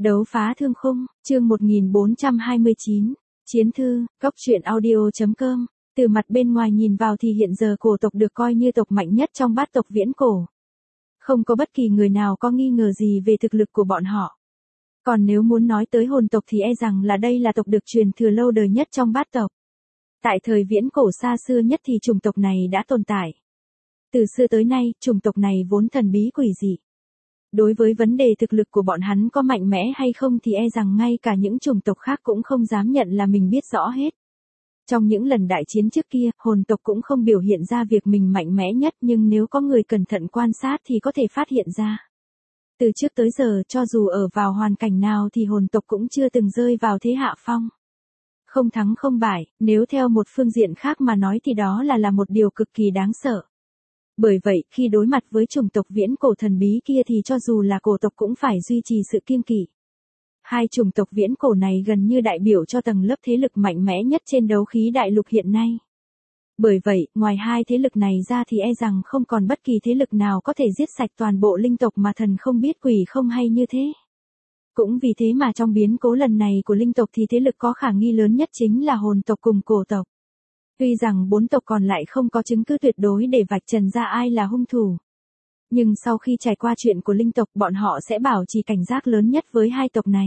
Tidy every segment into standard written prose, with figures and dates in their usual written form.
Đấu phá thương khung, chương 1429, Chiến thư, góc truyện audio.com. Từ mặt bên ngoài nhìn vào thì hiện giờ cổ tộc được coi như tộc mạnh nhất trong bát tộc viễn cổ. Không có bất kỳ người nào có nghi ngờ gì về thực lực của bọn họ. Còn nếu muốn nói tới hồn tộc thì e rằng là đây là tộc được truyền thừa lâu đời nhất trong bát tộc. Tại thời viễn cổ xa xưa nhất thì chủng tộc này đã tồn tại. Từ xưa tới nay, chủng tộc này vốn thần bí quỷ dị. Đối với vấn đề thực lực của bọn hắn có mạnh mẽ hay không thì e rằng ngay cả những chủng tộc khác cũng không dám nhận là mình biết rõ hết. Trong những lần đại chiến trước kia, hồn tộc cũng không biểu hiện ra việc mình mạnh mẽ nhất, nhưng nếu có người cẩn thận quan sát thì có thể phát hiện ra. Từ trước tới giờ, cho dù ở vào hoàn cảnh nào thì hồn tộc cũng chưa từng rơi vào thế hạ phong. Không thắng không bại, nếu theo một phương diện khác mà nói thì đó là một điều cực kỳ đáng sợ. Bởi vậy, khi đối mặt với chủng tộc viễn cổ thần bí kia thì cho dù là cổ tộc cũng phải duy trì sự kiêng kỵ. Hai chủng tộc viễn cổ này gần như đại biểu cho tầng lớp thế lực mạnh mẽ nhất trên đấu khí đại lục hiện nay. Bởi vậy, ngoài hai thế lực này ra thì e rằng không còn bất kỳ thế lực nào có thể giết sạch toàn bộ linh tộc mà thần không biết quỷ không hay như thế. Cũng vì thế mà trong biến cố lần này của linh tộc thì thế lực có khả nghi lớn nhất chính là hồn tộc cùng cổ tộc. Tuy rằng bốn tộc còn lại không có chứng cứ tuyệt đối để vạch trần ra ai là hung thủ. Nhưng sau khi trải qua chuyện của linh tộc bọn họ sẽ bảo trì cảnh giác lớn nhất với hai tộc này.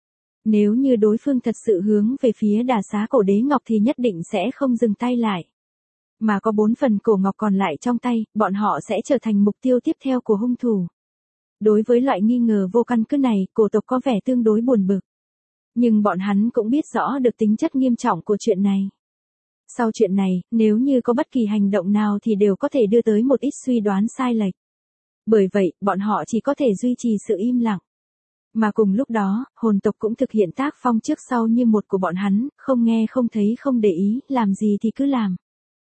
Nếu như đối phương thật sự hướng về phía đà xá cổ đế ngọc thì nhất định sẽ không dừng tay lại. Mà có 4 phần cổ ngọc còn lại trong tay, bọn họ sẽ trở thành mục tiêu tiếp theo của hung thủ. Đối với loại nghi ngờ vô căn cứ này, cổ tộc có vẻ tương đối buồn bực. Nhưng bọn hắn cũng biết rõ được tính chất nghiêm trọng của chuyện này. Sau chuyện này, nếu như có bất kỳ hành động nào thì đều có thể đưa tới một ít suy đoán sai lệch. Bởi vậy, bọn họ chỉ có thể duy trì sự im lặng. Mà cùng lúc đó, hồn tộc cũng thực hiện tác phong trước sau như một của bọn hắn, không nghe không thấy không để ý, làm gì thì cứ làm.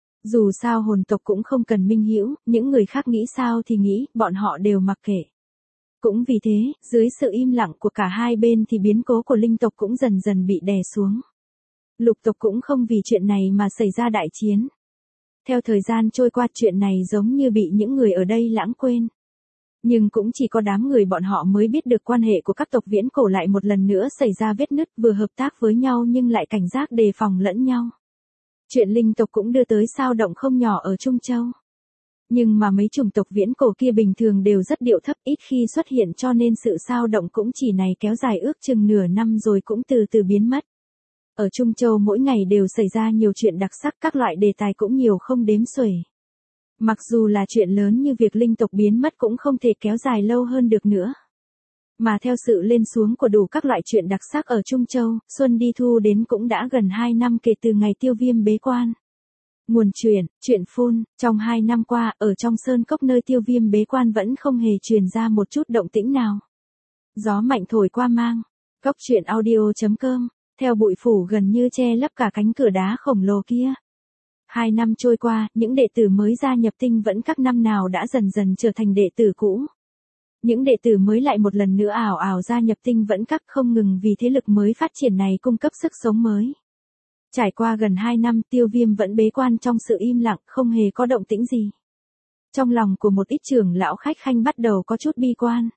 Dù sao hồn tộc cũng không cần minh hữu, những người khác nghĩ sao thì nghĩ, bọn họ đều mặc kệ. Cũng vì thế, dưới sự im lặng của cả hai bên thì biến cố của linh tộc cũng dần dần bị đè xuống. Lục tộc cũng không vì chuyện này mà xảy ra đại chiến. Theo thời gian trôi qua chuyện này giống như bị những người ở đây lãng quên. Nhưng cũng chỉ có đám người bọn họ mới biết được quan hệ của các tộc viễn cổ lại một lần nữa xảy ra vết nứt, vừa hợp tác với nhau nhưng lại cảnh giác đề phòng lẫn nhau. Chuyện linh tộc cũng đưa tới xao động không nhỏ ở Trung Châu. Nhưng mà mấy chủng tộc viễn cổ kia bình thường đều rất điệu thấp, ít khi xuất hiện, cho nên sự xao động cũng chỉ này kéo dài ước chừng nửa năm rồi cũng từ từ biến mất. Ở Trung Châu mỗi ngày đều xảy ra nhiều chuyện đặc sắc, các loại đề tài cũng nhiều không đếm xuể. Mặc dù là chuyện lớn như việc linh tộc biến mất cũng không thể kéo dài lâu hơn được nữa. Mà theo sự lên xuống của đủ các loại chuyện đặc sắc ở Trung Châu, xuân đi thu đến cũng đã gần 2 năm kể từ ngày Tiêu Viêm bế quan. Nguồn chuyện phun, trong 2 năm qua, ở trong sơn cốc nơi Tiêu Viêm bế quan vẫn không hề truyền ra một chút động tĩnh nào. Gió mạnh thổi qua mang, góc truyện audio.com, theo bụi phủ gần như che lấp cả cánh cửa đá khổng lồ kia. 2 năm trôi qua, những đệ tử mới gia nhập tinh vẫn các năm nào đã dần dần trở thành đệ tử cũ. Những đệ tử mới lại một lần nữa ảo ảo gia nhập tinh vẫn các, không ngừng vì thế lực mới phát triển này cung cấp sức sống mới. Trải qua gần 2 năm, Tiêu Viêm vẫn bế quan trong sự im lặng, không hề có động tĩnh gì. Trong lòng của một ít trưởng lão khách khanh bắt đầu có chút bi quan.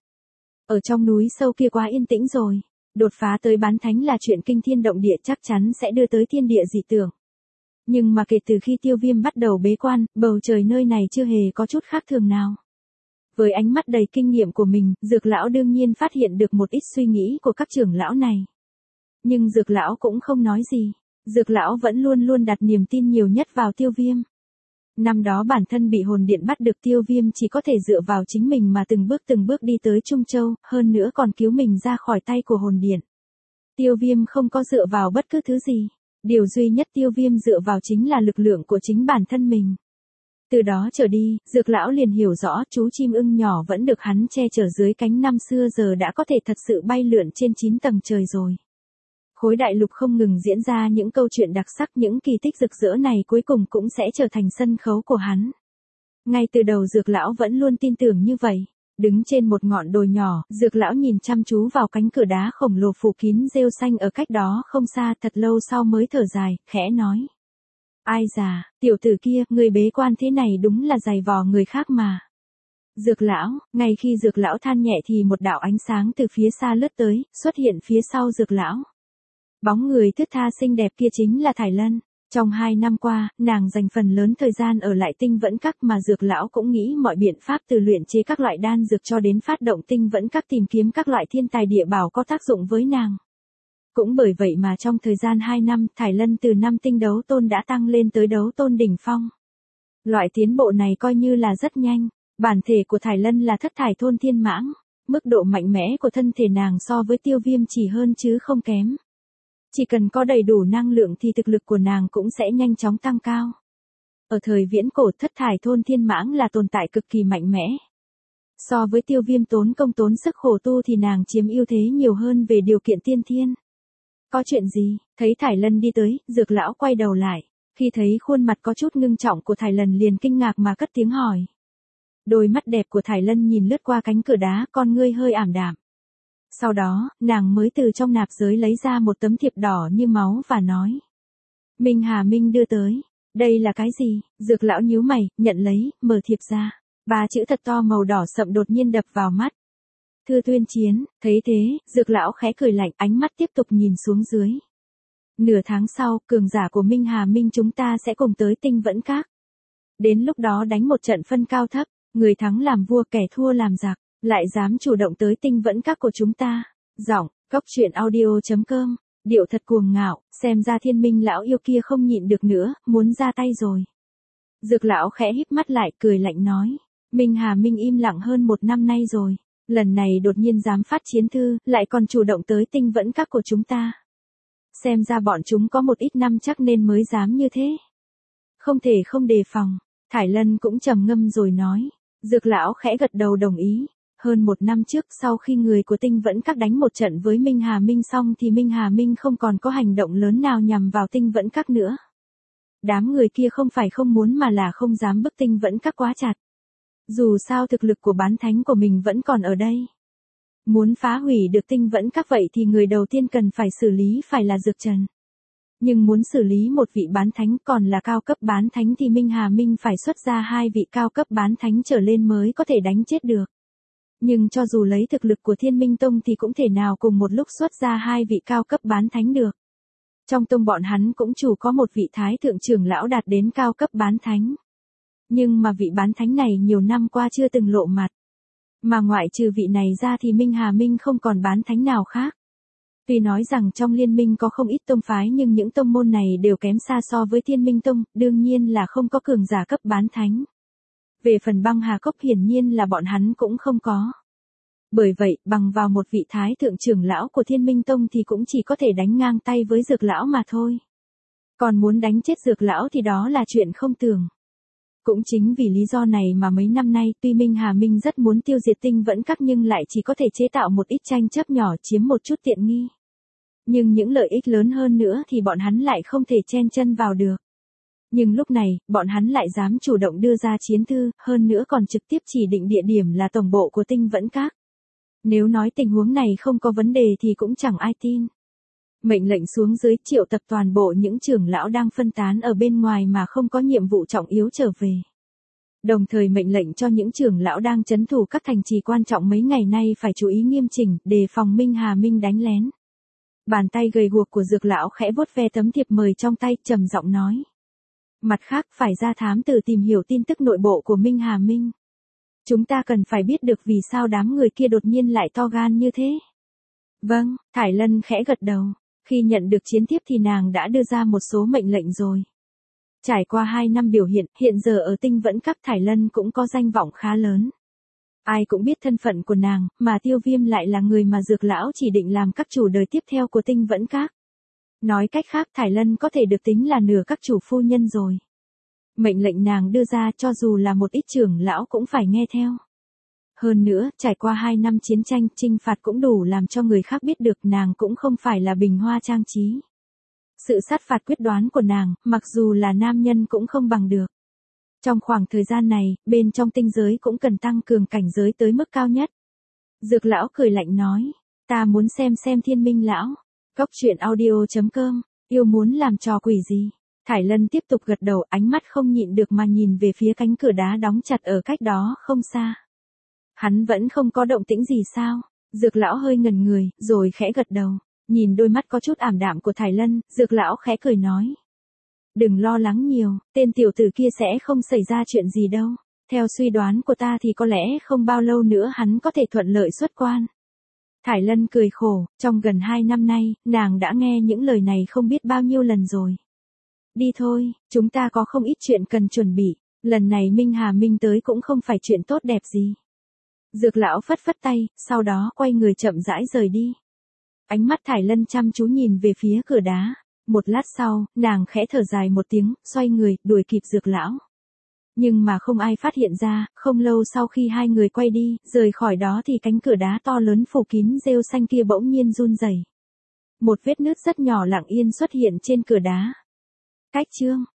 Ở trong núi sâu kia quá yên tĩnh rồi, đột phá tới bán thánh là chuyện kinh thiên động địa, chắc chắn sẽ đưa tới thiên địa dị tượng. Nhưng mà kể từ khi Tiêu Viêm bắt đầu bế quan, bầu trời nơi này chưa hề có chút khác thường nào. Với ánh mắt đầy kinh nghiệm của mình, Dược lão đương nhiên phát hiện được một ít suy nghĩ của các trưởng lão này. Nhưng Dược lão cũng không nói gì. Dược lão vẫn luôn luôn đặt niềm tin nhiều nhất vào Tiêu Viêm. Năm đó bản thân bị hồn điện bắt được, Tiêu Viêm chỉ có thể dựa vào chính mình mà từng bước đi tới Trung Châu, hơn nữa còn cứu mình ra khỏi tay của hồn điện. Tiêu Viêm không có dựa vào bất cứ thứ gì. Điều duy nhất Tiêu Viêm dựa vào chính là lực lượng của chính bản thân mình. Từ đó trở đi, Dược lão liền hiểu rõ chú chim ưng nhỏ vẫn được hắn che chở dưới cánh năm xưa giờ đã có thể thật sự bay lượn trên 9 tầng trời rồi. Khối đại lục không ngừng diễn ra những câu chuyện đặc sắc, những kỳ tích rực rỡ này cuối cùng cũng sẽ trở thành sân khấu của hắn. Ngay từ đầu Dược lão vẫn luôn tin tưởng như vậy. Đứng trên một ngọn đồi nhỏ, Dược lão nhìn chăm chú vào cánh cửa đá khổng lồ phủ kín rêu xanh ở cách đó không xa, thật lâu sau mới thở dài, khẽ nói. Ai già, tiểu tử kia, người bế quan thế này đúng là giày vò người khác mà. Dược lão, ngay khi dược lão than nhẹ thì một đạo ánh sáng từ phía xa lướt tới, xuất hiện phía sau dược lão. Bóng người thướt tha xinh đẹp kia chính là Thải Lân. Trong 2 năm qua, nàng dành phần lớn thời gian ở lại tinh vẫn các mà dược lão cũng nghĩ mọi biện pháp từ luyện chế các loại đan dược cho đến phát động tinh vẫn các tìm kiếm các loại thiên tài địa bảo có tác dụng với nàng. Cũng bởi vậy mà trong thời gian 2 năm, Thải Lân từ 5 tinh đấu tôn đã tăng lên tới đấu tôn đỉnh phong. Loại tiến bộ này coi như là rất nhanh. Bản thể của Thải Lân là thất thải thôn thiên mãng. Mức độ mạnh mẽ của thân thể nàng so với Tiêu Viêm chỉ hơn chứ không kém. Chỉ cần có đầy đủ năng lượng thì thực lực của nàng cũng sẽ nhanh chóng tăng cao. Ở thời viễn cổ, thất thải thôn thiên mãng là tồn tại cực kỳ mạnh mẽ. So với Tiêu Viêm tốn công tốn sức khổ tu thì nàng chiếm ưu thế nhiều hơn về điều kiện tiên thiên. Có chuyện gì? Thấy Thải Lân đi tới, dược lão quay đầu lại. Khi thấy khuôn mặt có chút ngưng trọng của Thải Lân liền kinh ngạc mà cất tiếng hỏi. Đôi mắt đẹp của Thải Lân nhìn lướt qua cánh cửa đá, con ngươi hơi ảm đạm. Sau đó, nàng mới từ trong nạp giới lấy ra một tấm thiệp đỏ như máu và nói. Minh Hà Minh đưa tới. Đây là cái gì? Dược lão nhíu mày, nhận lấy, mở thiệp ra. 3 chữ thật to màu đỏ sậm đột nhiên đập vào mắt. Thư tuyên chiến, thấy thế, dược lão khẽ cười lạnh, ánh mắt tiếp tục nhìn xuống dưới. Nửa tháng sau, cường giả của Minh Hà Minh chúng ta sẽ cùng tới tinh vẫn các. Đến lúc đó đánh một trận phân cao thấp, người thắng làm vua kẻ thua làm giặc, lại dám chủ động tới tinh vẫn các của chúng ta. Giọng, Cốc Truyện Audio.com, điệu thật cuồng ngạo, xem ra Thiên Minh lão yêu kia không nhịn được nữa, muốn ra tay rồi. Dược lão khẽ híp mắt lại, cười lạnh nói. Minh Hà Minh im lặng hơn 1 năm nay rồi. Lần này đột nhiên dám phát chiến thư, lại còn chủ động tới tinh vẫn các của chúng ta. Xem ra bọn chúng có một ít năm chắc nên mới dám như thế. Không thể không đề phòng. Thải Lân cũng trầm ngâm rồi nói. Dược lão khẽ gật đầu đồng ý. Hơn 1 năm trước sau khi người của tinh vẫn các đánh một trận với Minh Hà Minh xong thì Minh Hà Minh không còn có hành động lớn nào nhằm vào tinh vẫn các nữa. Đám người kia không phải không muốn mà là không dám bức tinh vẫn các quá chặt. Dù sao thực lực của bán thánh của mình vẫn còn ở đây. Muốn phá hủy được tinh vẫn các vậy thì người đầu tiên cần phải xử lý phải là Dược Trần. Nhưng muốn xử lý một vị bán thánh còn là cao cấp bán thánh thì Minh Hà Minh phải xuất ra 2 vị cao cấp bán thánh trở lên mới có thể đánh chết được. Nhưng cho dù lấy thực lực của Thiên Minh Tông thì cũng thể nào cùng một lúc xuất ra 2 vị cao cấp bán thánh được. Trong tông bọn hắn cũng chủ có một vị thái thượng trưởng lão đạt đến cao cấp bán thánh. Nhưng mà vị bán thánh này nhiều năm qua chưa từng lộ mặt. Mà ngoại trừ vị này ra thì Minh Hà Minh không còn bán thánh nào khác. Tuy nói rằng trong liên minh có không ít tông phái nhưng những tông môn này đều kém xa so với Thiên Minh Tông, đương nhiên là không có cường giả cấp bán thánh. Về phần Băng Hà Cốc hiển nhiên là bọn hắn cũng không có. Bởi vậy, bằng vào một vị thái thượng trưởng lão của Thiên Minh Tông thì cũng chỉ có thể đánh ngang tay với Dược lão mà thôi. Còn muốn đánh chết Dược lão thì đó là chuyện không tưởng. Cũng chính vì lý do này mà mấy năm nay tuy Minh Hà Minh rất muốn tiêu diệt tinh vẫn các nhưng lại chỉ có thể chế tạo một ít tranh chấp nhỏ chiếm một chút tiện nghi. Nhưng những lợi ích lớn hơn nữa thì bọn hắn lại không thể chen chân vào được. Nhưng lúc này, bọn hắn lại dám chủ động đưa ra chiến thư, hơn nữa còn trực tiếp chỉ định địa điểm là tổng bộ của tinh vẫn các. Nếu nói tình huống này không có vấn đề thì cũng chẳng ai tin. Mệnh lệnh xuống dưới triệu tập toàn bộ những trưởng lão đang phân tán ở bên ngoài mà không có nhiệm vụ trọng yếu trở về. Đồng thời mệnh lệnh cho những trưởng lão đang trấn thủ các thành trì quan trọng mấy ngày nay phải chú ý nghiêm chỉnh, đề phòng Minh Hà Minh đánh lén. Bàn tay gầy guộc của Dược lão khẽ vuốt ve tấm thiệp mời trong tay, trầm giọng nói. Mặt khác phải ra thám tử tìm hiểu tin tức nội bộ của Minh Hà Minh. Chúng ta cần phải biết được vì sao đám người kia đột nhiên lại to gan như thế. Vâng, Thải Lân khẽ gật đầu. Khi nhận được chiến thiếp thì nàng đã đưa ra một số mệnh lệnh rồi. Trải qua 2 năm biểu hiện giờ ở tinh vẫn các Thải Lân cũng có danh vọng khá lớn. Ai cũng biết thân phận của nàng, mà Tiêu Viêm lại là người mà Dược lão chỉ định làm các chủ đời tiếp theo của tinh vẫn các. Nói cách khác Thải Lân có thể được tính là nửa các chủ phu nhân rồi. Mệnh lệnh nàng đưa ra cho dù là một ít trưởng lão cũng phải nghe theo. Hơn nữa, trải qua 2 năm chiến tranh, trinh phạt cũng đủ làm cho người khác biết được nàng cũng không phải là bình hoa trang trí. Sự sát phạt quyết đoán của nàng, mặc dù là nam nhân cũng không bằng được. Trong khoảng thời gian này, bên trong tinh giới cũng cần tăng cường cảnh giới tới mức cao nhất. Dược lão cười lạnh nói, ta muốn xem Thiên Minh lão. Cốc Truyện Audio.com, yêu muốn làm trò quỷ gì? Thải Lân tiếp tục gật đầu, ánh mắt không nhịn được mà nhìn về phía cánh cửa đá đóng chặt ở cách đó không xa. Hắn vẫn không có động tĩnh gì sao? Dược lão hơi ngẩn người, rồi khẽ gật đầu. Nhìn đôi mắt có chút ảm đạm của Thải Lân, dược lão khẽ cười nói. Đừng lo lắng nhiều, tên tiểu tử kia sẽ không xảy ra chuyện gì đâu. Theo suy đoán của ta thì có lẽ không bao lâu nữa hắn có thể thuận lợi xuất quan. Thải Lân cười khổ, trong gần 2 năm nay, nàng đã nghe những lời này không biết bao nhiêu lần rồi. Đi thôi, chúng ta có không ít chuyện cần chuẩn bị, lần này Minh Hà Minh tới cũng không phải chuyện tốt đẹp gì. Dược lão phất phất tay, sau đó quay người chậm rãi rời đi. Ánh mắt Thải Lân chăm chú nhìn về phía cửa đá. Một lát sau, nàng khẽ thở dài một tiếng, xoay người, đuổi kịp dược lão. Nhưng mà không ai phát hiện ra, không lâu sau khi hai người quay đi, rời khỏi đó thì cánh cửa đá to lớn phủ kín rêu xanh kia bỗng nhiên run rẩy. Một vết nứt rất nhỏ lặng yên xuất hiện trên cửa đá. Cách chương